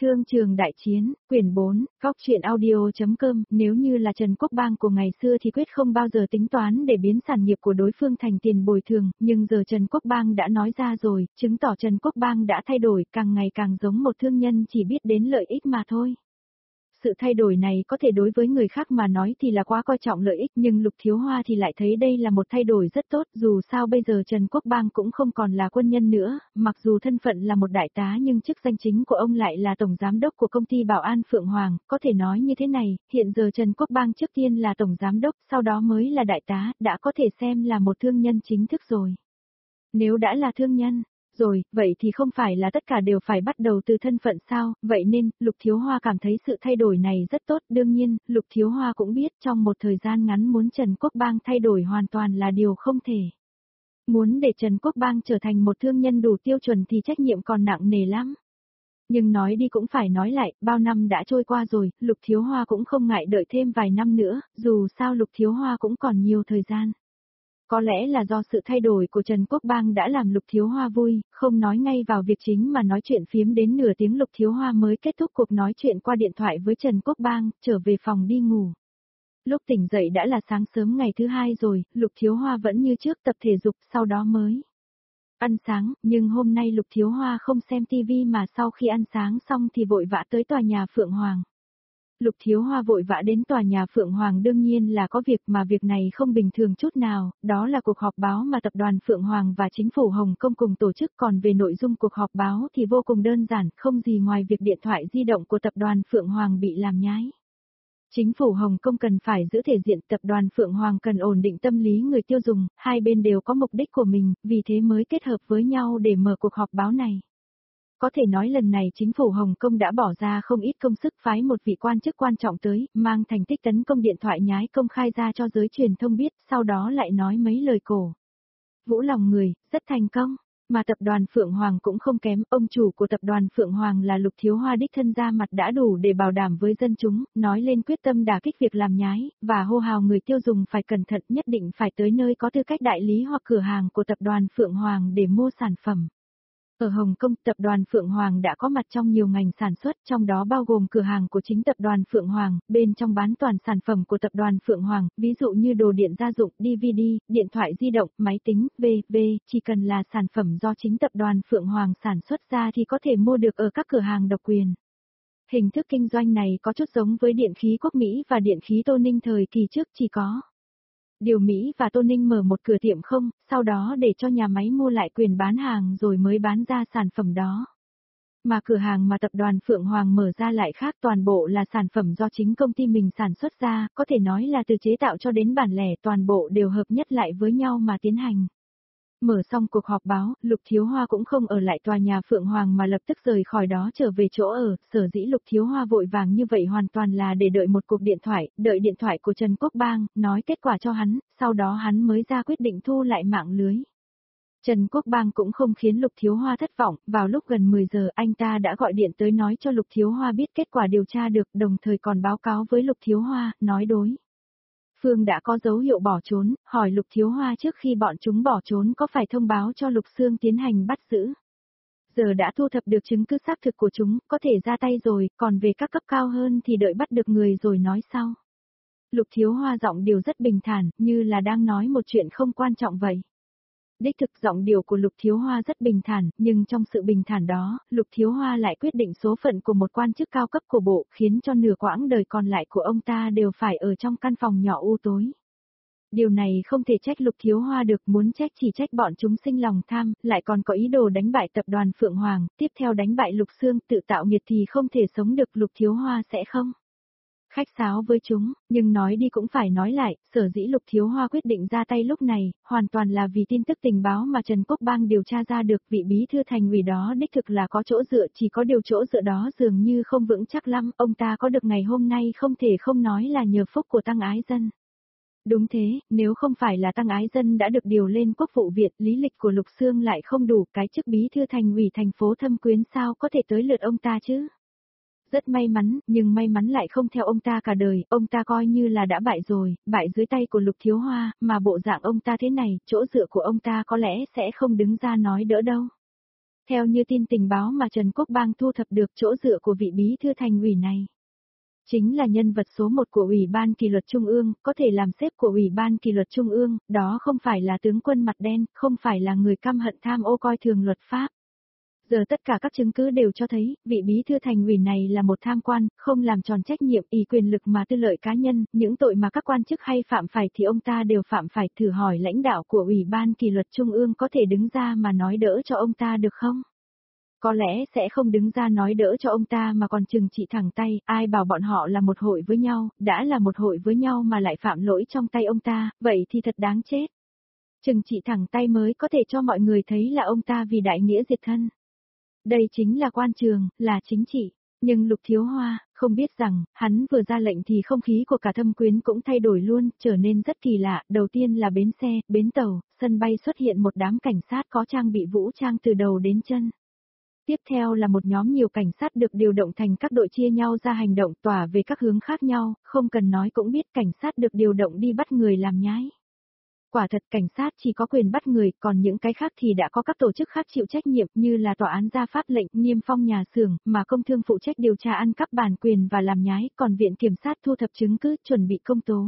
Thương trường đại chiến, quyển 4, góc truyện audio.com, nếu như là Trần Quốc Bang của ngày xưa thì quyết không bao giờ tính toán để biến sản nghiệp của đối phương thành tiền bồi thường, nhưng giờ Trần Quốc Bang đã nói ra rồi, chứng tỏ Trần Quốc Bang đã thay đổi, càng ngày càng giống một thương nhân chỉ biết đến lợi ích mà thôi. Sự thay đổi này có thể đối với người khác mà nói thì là quá coi trọng lợi ích, nhưng Lục Thiếu Hoa thì lại thấy đây là một thay đổi rất tốt, dù sao bây giờ Trần Quốc Bang cũng không còn là quân nhân nữa, mặc dù thân phận là một đại tá nhưng chức danh chính của ông lại là tổng giám đốc của công ty Bảo An Phượng Hoàng, có thể nói như thế này, hiện giờ Trần Quốc Bang trước tiên là tổng giám đốc, sau đó mới là đại tá, đã có thể xem là một thương nhân chính thức rồi. Nếu đã là thương nhân rồi, vậy thì không phải là tất cả đều phải bắt đầu từ thân phận sao, vậy nên, Lục Thiếu Hoa cảm thấy sự thay đổi này rất tốt, đương nhiên, Lục Thiếu Hoa cũng biết trong một thời gian ngắn muốn Trần Quốc Bang thay đổi hoàn toàn là điều không thể. Muốn để Trần Quốc Bang trở thành một thương nhân đủ tiêu chuẩn thì trách nhiệm còn nặng nề lắm. Nhưng nói đi cũng phải nói lại, bao năm đã trôi qua rồi, Lục Thiếu Hoa cũng không ngại đợi thêm vài năm nữa, dù sao Lục Thiếu Hoa cũng còn nhiều thời gian. Có lẽ là do sự thay đổi của Trần Quốc Bang đã làm Lục Thiếu Hoa vui, không nói ngay vào việc chính mà nói chuyện phiếm đến nửa tiếng Lục Thiếu Hoa mới kết thúc cuộc nói chuyện qua điện thoại với Trần Quốc Bang, trở về phòng đi ngủ. Lúc tỉnh dậy đã là sáng sớm ngày thứ hai rồi, Lục Thiếu Hoa vẫn như trước tập thể dục, sau đó mới ăn sáng, nhưng hôm nay Lục Thiếu Hoa không xem tivi mà sau khi ăn sáng xong thì vội vã tới tòa nhà Phượng Hoàng. Lục Thiếu Hoa vội vã đến tòa nhà Phượng Hoàng đương nhiên là có việc mà việc này không bình thường chút nào, đó là cuộc họp báo mà tập đoàn Phượng Hoàng và chính phủ Hồng Kông cùng tổ chức, còn về nội dung cuộc họp báo thì vô cùng đơn giản, không gì ngoài việc điện thoại di động của tập đoàn Phượng Hoàng bị làm nhái. Chính phủ Hồng Kông cần phải giữ thể diện, tập đoàn Phượng Hoàng cần ổn định tâm lý người tiêu dùng, hai bên đều có mục đích của mình, vì thế mới kết hợp với nhau để mở cuộc họp báo này. Có thể nói lần này chính phủ Hồng Kông đã bỏ ra không ít công sức phái một vị quan chức quan trọng tới, mang thành tích tấn công điện thoại nhái công khai ra cho giới truyền thông biết, sau đó lại nói mấy lời cổ vũ lòng người, rất thành công. Mà tập đoàn Phượng Hoàng cũng không kém, ông chủ của tập đoàn Phượng Hoàng là Lục Thiếu Hoa đích thân ra mặt đã đủ để bảo đảm với dân chúng, nói lên quyết tâm đả kích việc làm nhái, và hô hào người tiêu dùng phải cẩn thận, nhất định phải tới nơi có tư cách đại lý hoặc cửa hàng của tập đoàn Phượng Hoàng để mua sản phẩm. Ở Hồng Kông, tập đoàn Phượng Hoàng đã có mặt trong nhiều ngành sản xuất, trong đó bao gồm cửa hàng của chính tập đoàn Phượng Hoàng, bên trong bán toàn sản phẩm của tập đoàn Phượng Hoàng, ví dụ như đồ điện gia dụng, DVD, điện thoại di động, máy tính, v.v. Chỉ cần là sản phẩm do chính tập đoàn Phượng Hoàng sản xuất ra thì có thể mua được ở các cửa hàng độc quyền. Hình thức kinh doanh này có chút giống với điện khí Quốc Mỹ và điện khí Tô Ninh thời kỳ trước, chỉ có điều Mỹ và Tô Ninh mở một cửa tiệm không, sau đó để cho nhà máy mua lại quyền bán hàng rồi mới bán ra sản phẩm đó. Mà cửa hàng mà tập đoàn Phượng Hoàng mở ra lại khác, toàn bộ là sản phẩm do chính công ty mình sản xuất ra, có thể nói là từ chế tạo cho đến bản lẻ toàn bộ đều hợp nhất lại với nhau mà tiến hành. Mở xong cuộc họp báo, Lục Thiếu Hoa cũng không ở lại tòa nhà Phượng Hoàng mà lập tức rời khỏi đó trở về chỗ ở, sở dĩ Lục Thiếu Hoa vội vàng như vậy hoàn toàn là để đợi một cuộc điện thoại, đợi điện thoại của Trần Quốc Bang, nói kết quả cho hắn, sau đó hắn mới ra quyết định thu lại mạng lưới. Trần Quốc Bang cũng không khiến Lục Thiếu Hoa thất vọng, vào lúc gần 10 giờ anh ta đã gọi điện tới nói cho Lục Thiếu Hoa biết kết quả điều tra được, đồng thời còn báo cáo với Lục Thiếu Hoa, nói đối phương đã có dấu hiệu bỏ trốn, hỏi Lục Thiếu Hoa trước khi bọn chúng bỏ trốn có phải thông báo cho Lục Sương tiến hành bắt giữ. Giờ đã thu thập được chứng cứ xác thực của chúng, có thể ra tay rồi, còn về các cấp cao hơn thì đợi bắt được người rồi nói sau. Lục Thiếu Hoa giọng điệu rất bình thản, như là đang nói một chuyện không quan trọng vậy. Đích thực giọng điệu của Lục Thiếu Hoa rất bình thản, nhưng trong sự bình thản đó, Lục Thiếu Hoa lại quyết định số phận của một quan chức cao cấp của bộ, khiến cho nửa quãng đời còn lại của ông ta đều phải ở trong căn phòng nhỏ u tối. Điều này không thể trách Lục Thiếu Hoa được, muốn trách chỉ trách bọn chúng sinh lòng tham, lại còn có ý đồ đánh bại tập đoàn Phượng Hoàng, tiếp theo đánh bại Lục Sương, tự tạo nghiệt thì không thể sống được, Lục Thiếu Hoa sẽ không khách sáo với chúng, nhưng nói đi cũng phải nói lại, sở dĩ Lục Thiếu Hoa quyết định ra tay lúc này, hoàn toàn là vì tin tức tình báo mà Trần Quốc Bang điều tra ra được, vị bí thư thành ủy đó đích thực là có chỗ dựa, chỉ có điều chỗ dựa đó dường như không vững chắc lắm, ông ta có được ngày hôm nay không thể không nói là nhờ phúc của Tăng Ái Dân. Đúng thế, nếu không phải là Tăng Ái Dân đã được điều lên Quốc vụ Viện, lý lịch của Lục Sương lại không đủ, cái chức bí thư thành ủy thành phố Thâm Quyến sao có thể tới lượt ông ta chứ? Rất may mắn, nhưng may mắn lại không theo ông ta cả đời, ông ta coi như là đã bại rồi, bại dưới tay của Lục Thiếu Hoa, mà bộ dạng ông ta thế này, chỗ dựa của ông ta có lẽ sẽ không đứng ra nói đỡ đâu. Theo như tin tình báo mà Trần Quốc Bang thu thập được, chỗ dựa của vị bí thư thành ủy này chính là nhân vật số 1 của Ủy ban Kỷ luật Trung ương, có thể làm sếp của Ủy ban Kỷ luật Trung ương, đó không phải là tướng quân mặt đen, không phải là người căm hận tham ô coi thường luật pháp. Giờ tất cả các chứng cứ đều cho thấy, vị bí thư thành ủy này là một tham quan, không làm tròn trách nhiệm, ỷ quyền lực mà tư lợi cá nhân, những tội mà các quan chức hay phạm phải thì ông ta đều phạm phải. Thử hỏi lãnh đạo của Ủy ban Kỷ luật Trung ương có thể đứng ra mà nói đỡ cho ông ta được không? Có lẽ sẽ không đứng ra nói đỡ cho ông ta mà còn trừng trị thẳng tay, ai bảo bọn họ là một hội với nhau, đã là một hội với nhau mà lại phạm lỗi trong tay ông ta, vậy thì thật đáng chết. Trừng trị thẳng tay mới có thể cho mọi người thấy là ông ta vì đại nghĩa diệt thân. Đây chính là quan trường, là chính trị. Nhưng Lục Thiếu Hoa, không biết rằng, hắn vừa ra lệnh thì không khí của cả Thâm Quyến cũng thay đổi luôn, trở nên rất kỳ lạ. Đầu tiên là bến xe, bến tàu, sân bay xuất hiện một đám cảnh sát có trang bị vũ trang từ đầu đến chân. Tiếp theo là một nhóm nhiều cảnh sát được điều động thành các đội chia nhau ra hành động tỏa về các hướng khác nhau, không cần nói cũng biết cảnh sát được điều động đi bắt người làm nhái. Quả thật cảnh sát chỉ có quyền bắt người, còn những cái khác thì đã có các tổ chức khác chịu trách nhiệm như là tòa án ra pháp lệnh, niêm phong nhà xưởng, mà công thương phụ trách điều tra ăn cắp bản quyền và làm nhái, còn viện kiểm sát thu thập chứng cứ, chuẩn bị công tố.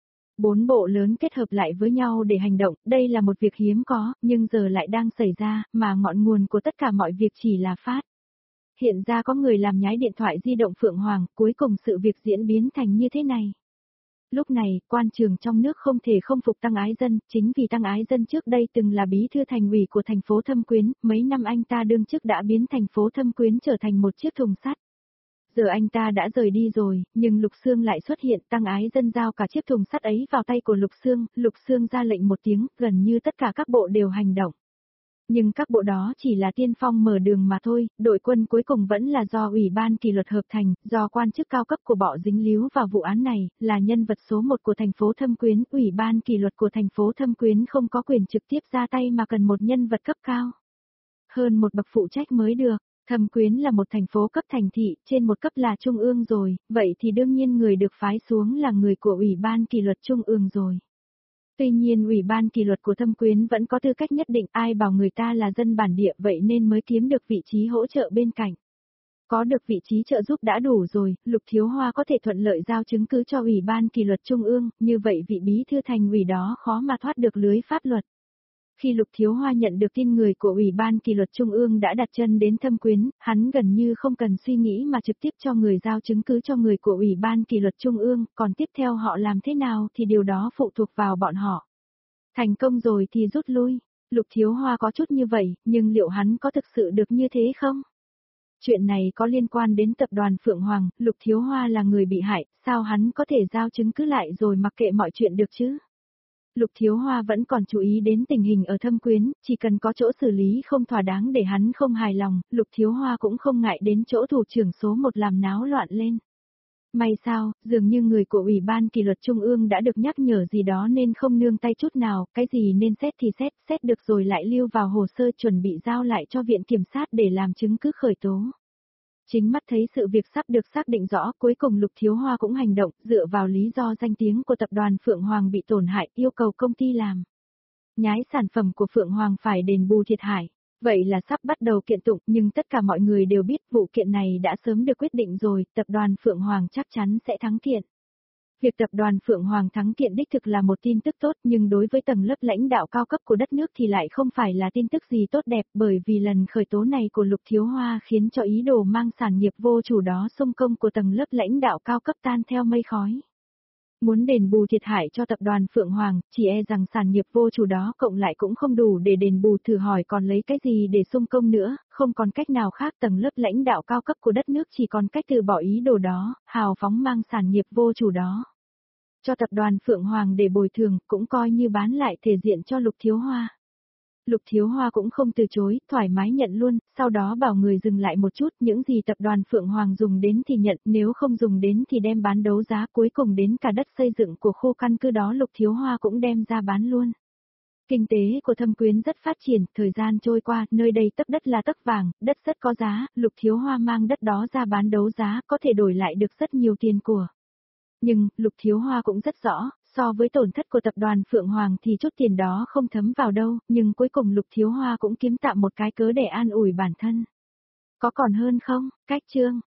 4 bộ lớn kết hợp lại với nhau để hành động, đây là một việc hiếm có, nhưng giờ lại đang xảy ra, mà ngọn nguồn của tất cả mọi việc chỉ là phát. Hiện ra có người làm nhái điện thoại di động Phượng Hoàng, cuối cùng sự việc diễn biến thành như thế này. Lúc này, quan trường trong nước không thể không phục Tăng Ái Dân, chính vì Tăng Ái Dân trước đây từng là bí thư thành ủy của thành phố Thâm Quyến, mấy năm anh ta đương chức đã biến thành phố Thâm Quyến trở thành một chiếc thùng sắt. Giờ anh ta đã rời đi rồi, nhưng Lục Xương lại xuất hiện, Tăng Ái Dân giao cả chiếc thùng sắt ấy vào tay của Lục Xương ra lệnh một tiếng, gần như tất cả các bộ đều hành động. Nhưng các bộ đó chỉ là tiên phong mở đường mà thôi, đội quân cuối cùng vẫn là do Ủy ban Kỷ luật hợp thành, do quan chức cao cấp của bọ dính líu vào vụ án này, là nhân vật số 1 của thành phố Thâm Quyến, Ủy ban Kỷ luật của thành phố Thâm Quyến không có quyền trực tiếp ra tay mà cần một nhân vật cấp cao. Hơn một bậc phụ trách mới được. Thâm Quyến là một thành phố cấp thành thị, trên một cấp là trung ương rồi, vậy thì đương nhiên người được phái xuống là người của Ủy ban Kỷ luật Trung ương rồi. Tuy nhiên Ủy ban Kỷ luật của Thâm Quyến vẫn có tư cách nhất định, ai bảo người ta là dân bản địa vậy nên mới kiếm được vị trí hỗ trợ bên cạnh. Có được vị trí trợ giúp đã đủ rồi, Lục Thiếu Hoa có thể thuận lợi giao chứng cứ cho Ủy ban Kỷ luật Trung ương, như vậy vị bí thư thành ủy đó khó mà thoát được lưới pháp luật. Khi Lục Thiếu Hoa nhận được tin người của Ủy ban Kỷ luật Trung ương đã đặt chân đến Thâm Quyến, hắn gần như không cần suy nghĩ mà trực tiếp cho người giao chứng cứ cho người của Ủy ban Kỷ luật Trung ương, còn tiếp theo họ làm thế nào thì điều đó phụ thuộc vào bọn họ. Thành công rồi thì rút lui. Lục Thiếu Hoa có chút như vậy, nhưng liệu hắn có thực sự được như thế không? Chuyện này có liên quan đến tập đoàn Phượng Hoàng, Lục Thiếu Hoa là người bị hại, sao hắn có thể giao chứng cứ lại rồi mặc kệ mọi chuyện được chứ? Lục Thiếu Hoa vẫn còn chú ý đến tình hình ở Thâm Quyến, chỉ cần có chỗ xử lý không thỏa đáng để hắn không hài lòng, Lục Thiếu Hoa cũng không ngại đến chỗ thủ trưởng số 1 làm náo loạn lên. May sao, dường như người của Ủy ban Kỷ luật Trung ương đã được nhắc nhở gì đó nên không nương tay chút nào, cái gì nên xét thì xét được rồi lại lưu vào hồ sơ chuẩn bị giao lại cho viện kiểm sát để làm chứng cứ khởi tố. Chính mắt thấy sự việc sắp được xác định rõ, cuối cùng Lục Thiếu Hoa cũng hành động, dựa vào lý do danh tiếng của tập đoàn Phượng Hoàng bị tổn hại, yêu cầu công ty làm nhái sản phẩm của Phượng Hoàng phải đền bù thiệt hại. Vậy là sắp bắt đầu kiện tụng, nhưng tất cả mọi người đều biết vụ kiện này đã sớm được quyết định rồi, tập đoàn Phượng Hoàng chắc chắn sẽ thắng kiện. Việc tập đoàn Phượng Hoàng thắng kiện đích thực là một tin tức tốt, nhưng đối với tầng lớp lãnh đạo cao cấp của đất nước thì lại không phải là tin tức gì tốt đẹp, bởi vì lần khởi tố này của Lục Thiếu Hoa khiến cho ý đồ mang sản nghiệp vô chủ đó xung công của tầng lớp lãnh đạo cao cấp tan theo mây khói. Muốn đền bù thiệt hại cho tập đoàn Phượng Hoàng, chỉ e rằng sản nghiệp vô chủ đó cộng lại cũng không đủ để đền bù, thử hỏi còn lấy cái gì để xung công nữa, không còn cách nào khác, tầng lớp lãnh đạo cao cấp của đất nước chỉ còn cách từ bỏ ý đồ đó, hào phóng mang sản nghiệp vô chủ đó cho tập đoàn Phượng Hoàng để bồi thường, cũng coi như bán lại thể diện cho Lục Thiếu Hoa. Lục Thiếu Hoa cũng không từ chối, thoải mái nhận luôn, sau đó bảo người dừng lại một chút, những gì tập đoàn Phượng Hoàng dùng đến thì nhận, nếu không dùng đến thì đem bán đấu giá, cuối cùng đến cả đất xây dựng của khu căn cứ đó Lục Thiếu Hoa cũng đem ra bán luôn. Kinh tế của Thâm Quyến rất phát triển, thời gian trôi qua, nơi đây tấc đất là tấc vàng, đất rất có giá, Lục Thiếu Hoa mang đất đó ra bán đấu giá, có thể đổi lại được rất nhiều tiền của. Nhưng, Lục Thiếu Hoa cũng rất rõ, So với tổn thất của tập đoàn Phượng Hoàng thì chút tiền đó không thấm vào đâu, nhưng cuối cùng Lục Thiếu Hoa cũng kiếm tạm một cái cớ để an ủi bản thân. Có còn hơn không, cách chương.